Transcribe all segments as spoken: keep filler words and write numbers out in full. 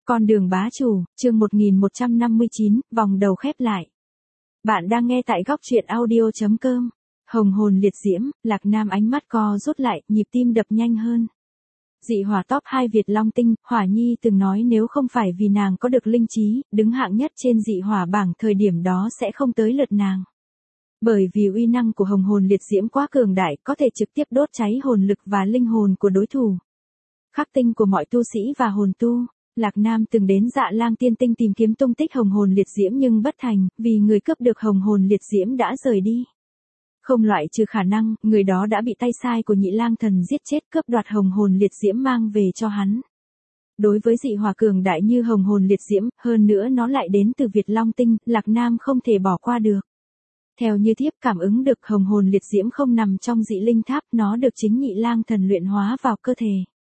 Con đường bá chủ, chương một nghìn một trăm năm mươi chín, vòng đầu khép lại. Bạn đang nghe tại góc truyện audio.com. Hồng hồn liệt diễm, Lạc Nam ánh mắt co rút lại, nhịp tim đập nhanh hơn. Dị hỏa top hai Việt Long Tinh, Hỏa Nhi từng nói nếu không phải vì nàng có được linh trí, đứng hạng nhất trên dị hỏa bảng thời điểm đó sẽ không tới lượt nàng. Bởi vì uy năng của hồng hồn liệt diễm quá cường đại, có thể trực tiếp đốt cháy hồn lực và linh hồn của đối thủ. Khắc tinh của mọi tu sĩ và hồn tu. Lạc Nam từng đến Dạ Lang Tiên Tinh tìm kiếm tung tích hồng hồn liệt diễm nhưng bất thành, vì người cướp được hồng hồn liệt diễm đã rời đi. Không loại trừ khả năng, người đó đã bị tay sai của Nhị Lang Thần giết chết cướp đoạt hồng hồn liệt diễm mang về cho hắn. Đối với dị hỏa cường đại như hồng hồn liệt diễm, hơn nữa nó lại đến từ Việt Long Tinh, Lạc Nam không thể bỏ qua được. Theo như thiếp cảm ứng được hồng hồn liệt diễm không nằm trong dị linh tháp, nó được chính Nhị Lang Thần luyện hóa vào cơ thể.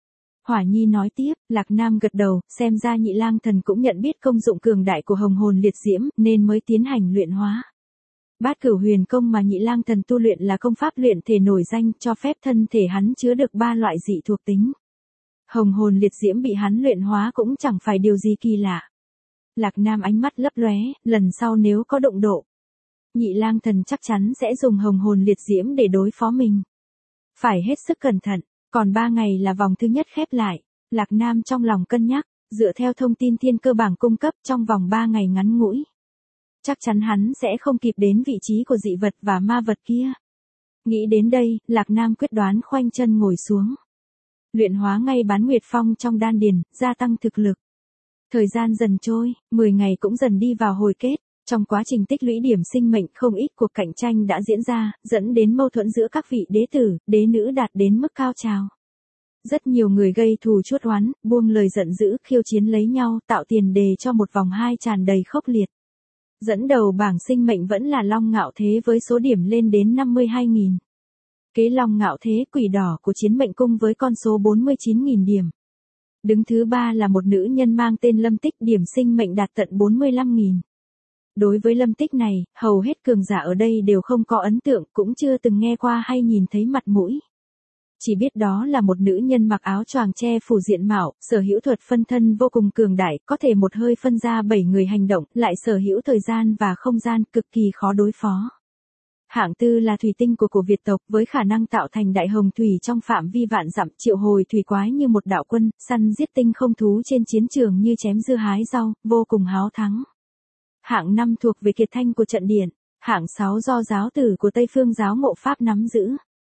Hỏa Nhi nói tiếp, Lạc Nam gật đầu, xem ra Nhị Lang Thần cũng nhận biết công dụng cường đại của hồng hồn liệt diễm, nên mới tiến hành luyện hóa. Bát Cửu Huyền Công mà Nhị Lang Thần tu luyện là công pháp luyện thể nổi danh, cho phép thân thể hắn chứa được ba loại dị thuộc tính. Hồng hồn liệt diễm bị hắn luyện hóa cũng chẳng phải điều gì kỳ lạ. Lạc Nam ánh mắt lấp lóe, lần sau nếu có động độ, Nhị Lang Thần chắc chắn sẽ dùng hồng hồn liệt diễm để đối phó mình. Phải hết sức cẩn thận. Còn ba ngày là vòng thứ nhất khép lại, Lạc Nam trong lòng cân nhắc, dựa theo thông tin thiên cơ bảng cung cấp trong vòng ba ngày ngắn ngủi. Chắc chắn hắn sẽ không kịp đến vị trí của dị vật và ma vật kia. Nghĩ đến đây, Lạc Nam quyết đoán khoanh chân ngồi xuống. Luyện hóa ngay bán nguyệt phong trong đan điền, gia tăng thực lực. Thời gian dần trôi, mười ngày cũng dần đi vào hồi kết. Trong quá trình tích lũy điểm sinh mệnh không ít cuộc cạnh tranh đã diễn ra, dẫn đến mâu thuẫn giữa các vị đế tử, đế nữ đạt đến mức cao trào. Rất nhiều người gây thù chuốc oán, buông lời giận dữ khiêu chiến lấy nhau, tạo tiền đề cho một vòng hai tràn đầy khốc liệt. Dẫn đầu bảng sinh mệnh vẫn là Long Ngạo Thế với số điểm lên đến năm mươi hai nghìn. Kế Long Ngạo Thế Quỷ Đỏ của Chiến Mệnh Cung với con số bốn mươi chín nghìn điểm. Đứng thứ ba là một nữ nhân mang tên Lâm Tích, điểm sinh mệnh đạt tận bốn mươi lăm nghìn. Đối với Lâm Tích này, hầu hết cường giả ở đây đều không có ấn tượng, cũng chưa từng nghe qua hay nhìn thấy mặt mũi. Chỉ biết đó là một nữ nhân mặc áo choàng che phủ diện mạo, sở hữu thuật phân thân vô cùng cường đại, có thể một hơi phân ra bảy người hành động, lại sở hữu thời gian và không gian cực kỳ khó đối phó. Hạng tư là thủy tinh của cổ Việt tộc, với khả năng tạo thành đại hồng thủy trong phạm vi vạn dặm, triệu hồi thủy quái như một đạo quân, săn giết tinh không thú trên chiến trường như chém dưa hái rau, vô cùng háo thắng. Hạng năm thuộc về Kiệt Thanh của trận điện, hạng sáu do giáo tử của Tây Phương giáo Ngộ Pháp nắm giữ.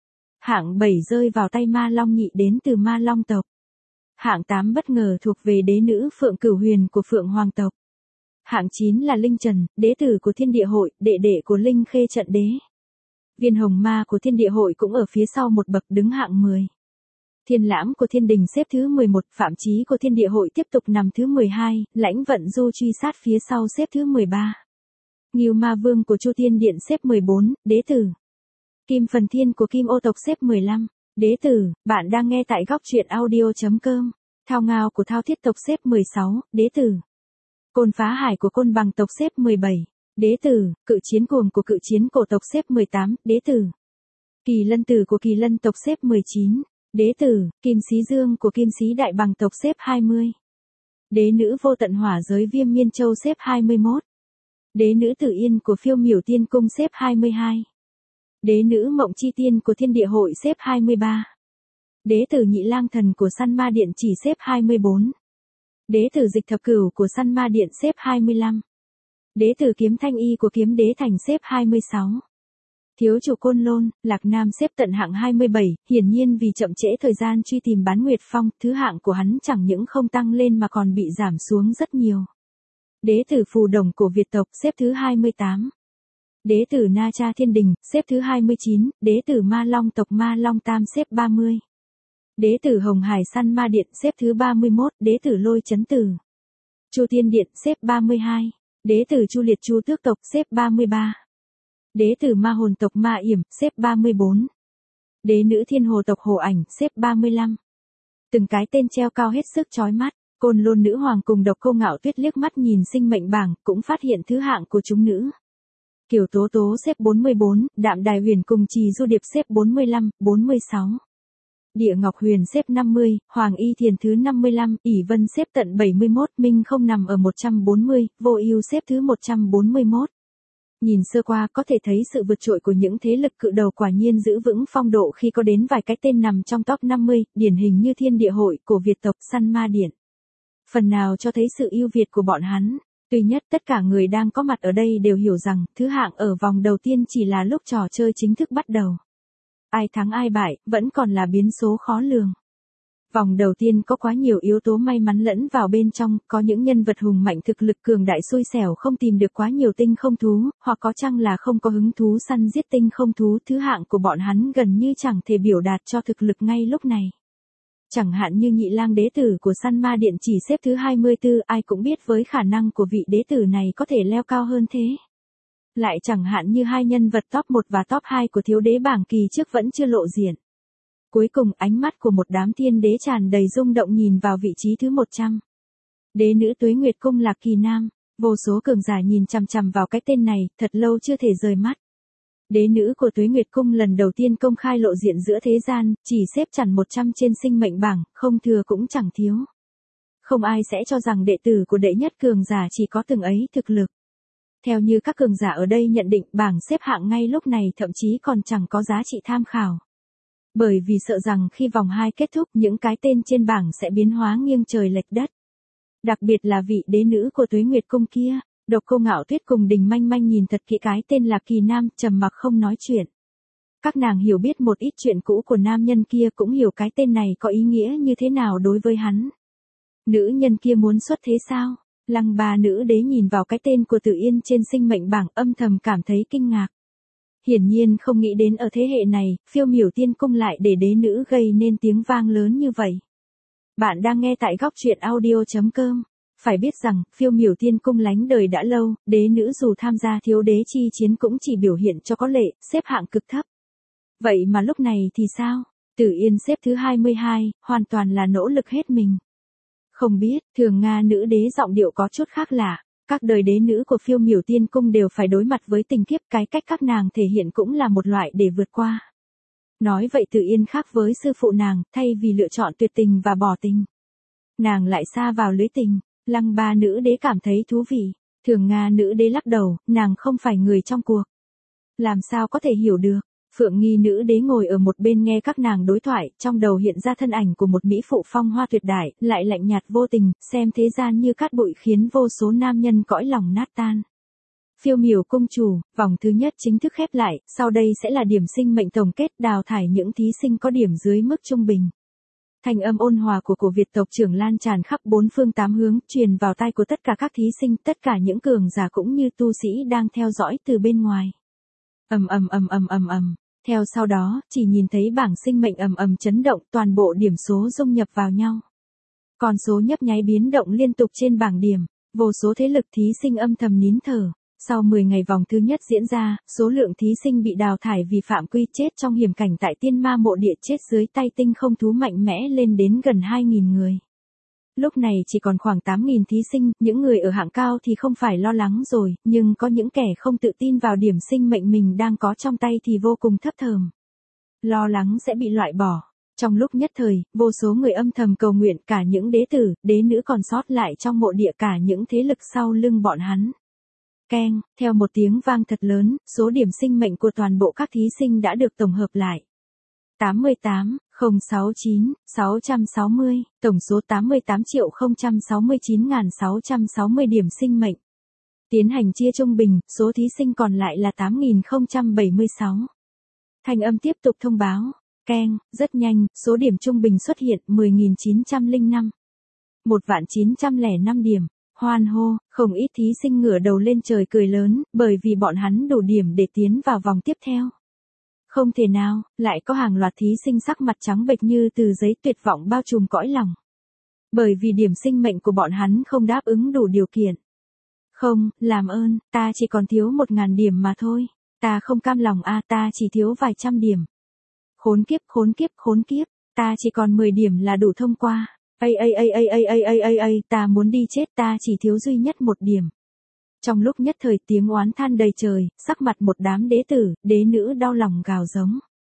Hạng bảy rơi vào tay Ma Long Nhị đến từ Ma Long tộc. Hạng tám bất ngờ thuộc về đế nữ Phượng Cửu Huyền của Phượng Hoàng tộc. Hạng chín là Linh Trần, đế tử của Thiên Địa Hội, đệ đệ của Linh Khê trận đế. Viên Hồng Ma của Thiên Địa Hội cũng ở phía sau một bậc, đứng hạng mười. Thiên Lãm của Thiên Đình xếp thứ mười một, Phạm Chí của Thiên Địa Hội tiếp tục nằm thứ mười hai, Lãnh Vận Du truy sát phía sau xếp thứ mười ba. Ngưu Ma Vương của Chu Thiên Điện xếp mười bốn, đế tử. Kim Phần Thiên của Kim Ô tộc xếp mười lăm, đế tử. Bạn đang nghe tại góc truyện audio.com. Thao Ngao của Thao Thiết tộc xếp mười sáu, đế tử. Côn Phá Hải của Côn Bằng tộc xếp mười bảy, đế tử. Cự Chiến Cuồng của Cự Chiến Cổ tộc xếp mười tám, đế tử. Kỳ Lân Tử của Kỳ Lân tộc xếp mười chín. Đế tử. Kim Xí Dương của Kim Xí Đại Bằng tộc xếp hai mươi. Đế nữ Vô Tận Hỏa giới Viêm Miên Châu xếp hai mươi mốt. Đế nữ Tử Yên của Phiêu Miểu Tiên Cung xếp hai mươi hai. Đế nữ Mộng Chi Tiên của Thiên Địa Hội xếp hai mươi ba. Đế tử Nhị Lang Thần của Săn Ma Điện chỉ xếp hai mươi bốn. Đế tử Dịch Thập Cửu của Săn Ma Điện xếp hai mươi lăm. Đế tử Kiếm Thanh Y của Kiếm Đế Thành xếp hai mươi sáu. Thiếu chủ Côn Lôn, Lạc Nam xếp tận hạng hai mươi bảy, hiển nhiên vì chậm trễ thời gian truy tìm bán nguyệt phong, thứ hạng của hắn chẳng những không tăng lên mà còn bị giảm xuống rất nhiều. Đế tử Phù Đồng của Việt tộc xếp thứ hai mươi tám. Đế tử Na Cha Thiên Đình xếp thứ hai mươi chín, đế tử Ma Long tộc Ma Long Tam xếp ba mươi. Đế tử Hồng Hải Săn Ma Điện xếp thứ ba mươi mốt, đế tử Lôi Chấn Tử. Chu Thiên Điện xếp ba mươi hai, đế tử Chu Liệt Chu Tước tộc xếp ba mươi ba. Đế tử Ma Hồn tộc Ma Yểm xếp ba mươi bốn. Đế nữ Thiên Hồ tộc Hồ Ảnh xếp ba mươi lăm. Từng cái tên treo cao hết sức chói mắt, Côn Lôn nữ hoàng cùng Độc Cô Ngạo Tuyết liếc mắt nhìn sinh mệnh bảng, cũng phát hiện thứ hạng của chúng nữ. Kiều Tố Tố xếp bốn mươi bốn, Đạm Đài Huyền cùng Trì Du Điệp xếp bốn mươi lăm, bốn mươi sáu. Địa Ngọc Huyền xếp năm mươi, Hoàng Y Thiền thứ năm mươi lăm, ỷ Vân xếp tận bảy mươi mốt, Minh Không nằm ở một trăm bốn mươi, Vô Ưu xếp thứ một trăm bốn mươi mốt. Nhìn sơ qua có thể thấy sự vượt trội của những thế lực cự đầu quả nhiên giữ vững phong độ khi có đến vài cái tên nằm trong top năm mươi, điển hình như Thiên Địa Hội, Cổ Việt tộc, Săn Ma Điện. Phần nào cho thấy sự ưu việt của bọn hắn. Tuy nhất tất cả người đang có mặt ở đây đều hiểu rằng, thứ hạng ở vòng đầu tiên chỉ là lúc trò chơi chính thức bắt đầu. Ai thắng ai bại, vẫn còn là biến số khó lường. Vòng đầu tiên có quá nhiều yếu tố may mắn lẫn vào bên trong, có những nhân vật hùng mạnh thực lực cường đại xui xẻo không tìm được quá nhiều tinh không thú, hoặc có chăng là không có hứng thú săn giết tinh không thú, thứ hạng của bọn hắn gần như chẳng thể biểu đạt cho thực lực ngay lúc này. Chẳng hạn như Nhị Lang đế tử của Săn Ma Điện chỉ xếp thứ hai mươi tư, ai cũng biết với khả năng của vị đế tử này có thể leo cao hơn thế. Lại chẳng hạn như hai nhân vật top một và top hai của thiếu đế bảng kỳ trước vẫn chưa lộ diện. Cuối cùng ánh mắt của một đám thiên đế tràn đầy rung động nhìn vào vị trí thứ một trăm. Đế nữ Tuế Nguyệt Cung Lạc Kỳ Nam, vô số cường giả nhìn chằm chằm vào cái tên này, thật lâu chưa thể rời mắt. Đế nữ của Tuế Nguyệt Cung lần đầu tiên công khai lộ diện giữa thế gian, chỉ xếp chẵn một trăm trên sinh mệnh bảng, không thừa cũng chẳng thiếu. Không ai sẽ cho rằng đệ tử của đệ nhất cường giả chỉ có từng ấy thực lực. Theo như các cường giả ở đây nhận định, bảng xếp hạng ngay lúc này thậm chí còn chẳng có giá trị tham khảo. Bởi vì sợ rằng khi vòng hai kết thúc những cái tên trên bảng sẽ biến hóa nghiêng trời lệch đất. Đặc biệt là vị đế nữ của Tuế Nguyệt Cung kia, Độc Cô Ngạo Tuyết cùng Đình Manh Manh nhìn thật kỹ cái tên Lạc Kỳ Nam, trầm mặc không nói chuyện. Các nàng hiểu biết một ít chuyện cũ của nam nhân kia, cũng hiểu cái tên này có ý nghĩa như thế nào đối với hắn. Nữ nhân kia muốn xuất thế sao? Lăng Ba nữ đế nhìn vào cái tên của Tử Yên trên sinh mệnh bảng âm thầm cảm thấy kinh ngạc. Hiển nhiên không nghĩ đến ở thế hệ này, Phiêu Miểu Tiên Cung lại để đế nữ gây nên tiếng vang lớn như vậy. Bạn đang nghe tại góc truyện audio chấm com. Phải biết rằng, Phiêu Miểu Tiên Cung lánh đời đã lâu, đế nữ dù tham gia thiếu đế chi chiến cũng chỉ biểu hiện cho có lệ, xếp hạng cực thấp. Vậy mà lúc này thì sao? Tử Yên xếp thứ hai mươi hai, hoàn toàn là nỗ lực hết mình. Không biết, Thường Nga nữ đế giọng điệu có chút khác lạ. Các đời đế nữ của Phiêu Miểu Tiên Cung đều phải đối mặt với tình kiếp, cái cách các nàng thể hiện cũng là một loại để vượt qua. Nói vậy Tử Yên khác với sư phụ nàng, thay vì lựa chọn tuyệt tình và bỏ tình, nàng lại sa vào lưới tình. Lăng Ba nữ đế cảm thấy thú vị. Thường Nga nữ đế lắc đầu, nàng không phải người trong cuộc. Làm sao có thể hiểu được. Phượng Nghi nữ đế ngồi ở một bên nghe các nàng đối thoại, trong đầu hiện ra thân ảnh của một mỹ phụ phong hoa tuyệt đại, lại lạnh nhạt vô tình, xem thế gian như cát bụi khiến vô số nam nhân cõi lòng nát tan. Phiêu Miểu Cung chủ, vòng thứ nhất chính thức khép lại, sau đây sẽ là điểm sinh mệnh tổng kết, đào thải những thí sinh có điểm dưới mức trung bình. Thanh âm ôn hòa của cổ Việt tộc trưởng lan tràn khắp bốn phương tám hướng, truyền vào tai của tất cả các thí sinh, tất cả những cường giả cũng như tu sĩ đang theo dõi từ bên ngoài. Ầm ầm ầm ầm ầm ầm. Theo sau đó, chỉ nhìn thấy bảng sinh mệnh ầm ầm chấn động, toàn bộ điểm số dung nhập vào nhau. Con số nhấp nháy biến động liên tục trên bảng điểm, vô số thế lực thí sinh âm thầm nín thở. Sau mười ngày vòng thứ nhất diễn ra, số lượng thí sinh bị đào thải vì phạm quy chết trong hiểm cảnh tại Tiên Ma Mộ Địa chết dưới tay tinh không thú mạnh mẽ lên đến gần hai nghìn người. Lúc này chỉ còn khoảng tám nghìn thí sinh, những người ở hạng cao thì không phải lo lắng rồi, nhưng có những kẻ không tự tin vào điểm sinh mệnh mình đang có trong tay thì vô cùng thấp thởm. Lo lắng sẽ bị loại bỏ. Trong lúc nhất thời, vô số người âm thầm cầu nguyện, cả những đế tử, đế nữ còn sót lại trong mộ địa, cả những thế lực sau lưng bọn hắn. Keng, theo một tiếng vang thật lớn, số điểm sinh mệnh của toàn bộ các thí sinh đã được tổng hợp lại. tám mươi tám, không sáu chín, sáu trăm sáu mươi, tổng số tám mươi tám triệu không trăm sáu mươi chín nghìn sáu trăm sáu mươi điểm sinh mệnh. Tiến hành chia trung bình, số thí sinh còn lại là tám nghìn không trăm bảy mươi sáu. Thanh âm tiếp tục thông báo. Keng, rất nhanh, số điểm trung bình xuất hiện mười nghìn chín trăm lẻ năm. một vạn chín trăm lẻ năm điểm. Hoan hô, không ít thí sinh ngửa đầu lên trời cười lớn, bởi vì bọn hắn đủ điểm để tiến vào vòng tiếp theo. Không thể nào, lại có hàng loạt thí sinh sắc mặt trắng bệch như từ giấy, tuyệt vọng bao trùm cõi lòng. Bởi vì điểm sinh mệnh của bọn hắn không đáp ứng đủ điều kiện. Không, làm ơn, ta chỉ còn thiếu một ngàn điểm mà thôi. Ta không cam lòng a, à, ta chỉ thiếu vài trăm điểm. Khốn kiếp, khốn kiếp, khốn kiếp, ta chỉ còn mười điểm là đủ thông qua. Ây ây ây ây ây ây ây ây ây, ta muốn đi chết, ta chỉ thiếu duy nhất một điểm. Trong lúc nhất thời tiếng oán than đầy trời, sắc mặt một đám đế tử, đế nữ đau lòng gào giống.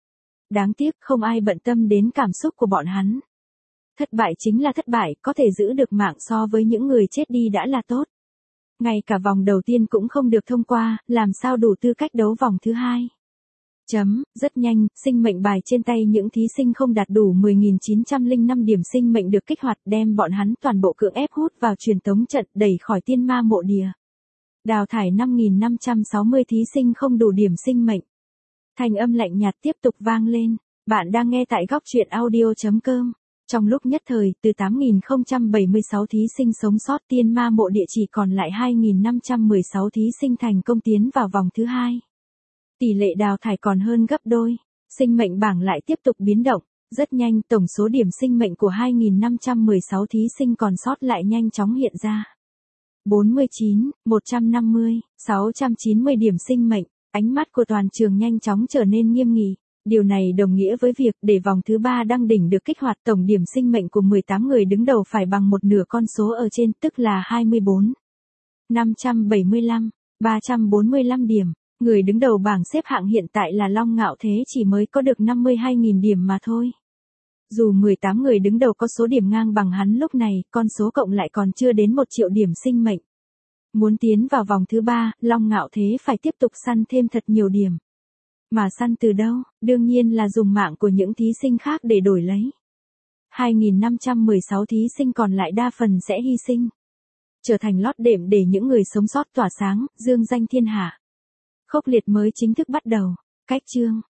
Đáng tiếc không ai bận tâm đến cảm xúc của bọn hắn. Thất bại chính là thất bại, có thể giữ được mạng so với những người chết đi đã là tốt. Ngay cả vòng đầu tiên cũng không được thông qua, làm sao đủ tư cách đấu vòng thứ hai. Chấm, rất nhanh, sinh mệnh bài trên tay những thí sinh không đạt đủ mười nghìn chín trăm lẻ năm điểm sinh mệnh được kích hoạt, đem bọn hắn toàn bộ cưỡng ép hút vào truyền tống trận, đẩy khỏi tiên ma mộ địa. Đào thải năm nghìn năm trăm sáu mươi thí sinh không đủ điểm sinh mệnh. Thanh âm lạnh nhạt tiếp tục vang lên. Bạn đang nghe tại góc truyện audio chấm com. Trong lúc nhất thời, từ tám nghìn không trăm bảy mươi sáu thí sinh sống sót, tiên ma mộ địa chỉ còn lại hai nghìn năm trăm mười sáu thí sinh thành công tiến vào vòng thứ hai. Tỷ lệ đào thải còn hơn gấp đôi. Sinh mệnh bảng lại tiếp tục biến động. Rất nhanh, tổng số điểm sinh mệnh của hai nghìn năm trăm mười sáu thí sinh còn sót lại nhanh chóng hiện ra. bốn mươi chín, một trăm năm mươi, sáu trăm chín mươi điểm sinh mệnh. Ánh mắt của toàn trường nhanh chóng trở nên nghiêm nghị. Điều này đồng nghĩa với việc để vòng thứ ba đăng đỉnh được kích hoạt, tổng điểm sinh mệnh của mười tám người đứng đầu phải bằng một nửa con số ở trên, tức là hai mươi bốn, năm trăm bảy mươi lăm, ba trăm bốn mươi lăm điểm. Người đứng đầu bảng xếp hạng hiện tại là Long Ngạo Thế, chỉ mới có được năm mươi hai nghìn điểm mà thôi. Dù mười tám người đứng đầu có số điểm ngang bằng hắn lúc này, con số cộng lại còn chưa đến một triệu điểm sinh mệnh. Muốn tiến vào vòng thứ ba, Long Ngạo Thế phải tiếp tục săn thêm thật nhiều điểm. Mà săn từ đâu? Đương nhiên là dùng mạng của những thí sinh khác để đổi lấy. hai nghìn năm trăm mười sáu thí sinh còn lại đa phần sẽ hy sinh. Trở thành lót đệm để những người sống sót tỏa sáng, dương danh thiên hạ. Khốc liệt mới chính thức bắt đầu. Cách chương.